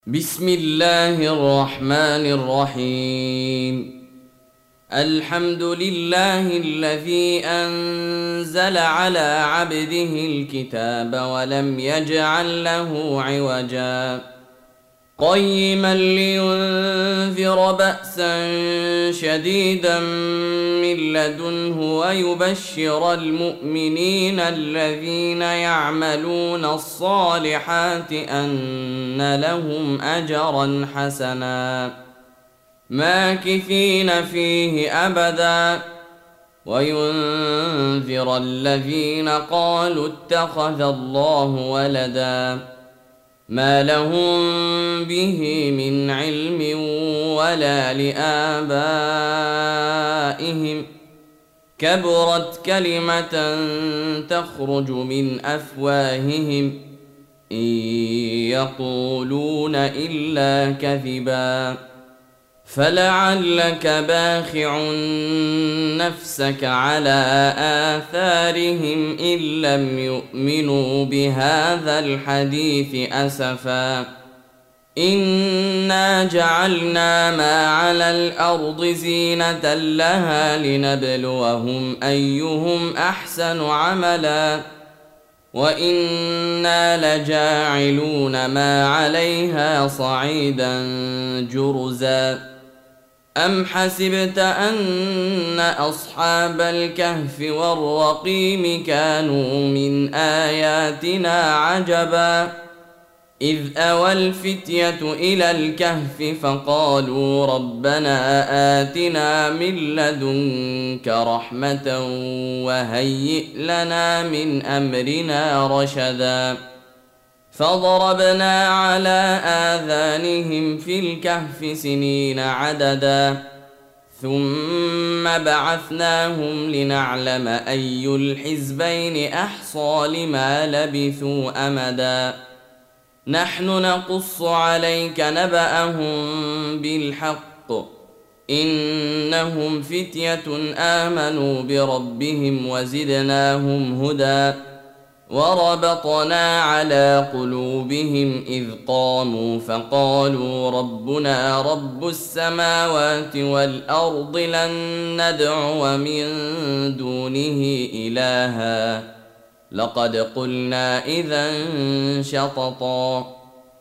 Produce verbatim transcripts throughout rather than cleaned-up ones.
بسم الله الرحمن الرحيم. الحمد لله الذي أنزل على عبده الكتاب ولم يجعل له عوجا قيما لينذر بأسا شديدا من لدنه ويبشر المؤمنين الذين يعملون الصالحات أن لهم أجرا حسنا ماكثين فيه أبدا وينذر الذين قالوا اتخذ الله ولدا ما لهم به من علم ولا لآبائهم كبرت كلمة تخرج من أفواههم إن يقولون إلا كذبا فلعلك باخع نفسك على آثارهم إن لم يؤمنوا بهذا الحديث أسفا إنا جعلنا ما على الأرض زينة لها لنبلوهم أيهم أحسن عملا وإنا لجاعلون ما عليها صعيدا جرزا أم حسبت أن أصحاب الكهف والرقيم كانوا من آياتنا عجبا إذ أوى الفتية إلى الكهف فقالوا ربنا آتنا من لدنك رحمة وهيئ لنا من أمرنا رشدا فضربنا على آذانهم في الكهف سنين عددا ثم بعثناهم لنعلم أي الحزبين أحصى لما لبثوا أمدا نحن نقص عليك نبأهم بالحق إنهم فتية آمنوا بربهم وزدناهم هدى وربطنا على قلوبهم إذ قاموا فقالوا ربنا رب السماوات والأرض لن ندعو من دونه إلها لقد قلنا إذا شططا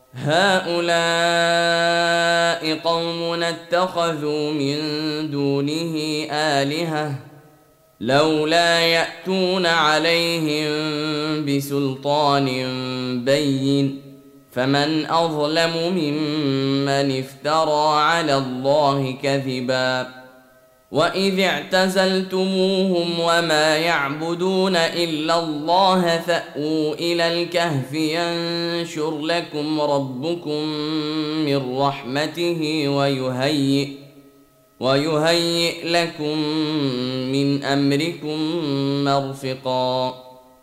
هؤلاء قوم اتخذوا من دونه آلهة لولا يأتون عليهم بسلطان بين فمن أظلم ممن افترى على الله كذبا وإذ اعتزلتموهم وما يعبدون إلا الله فأووا إلى الكهف ينشر لكم ربكم من رحمته ويهيئ ويهيئ لكم من أمركم مرفقا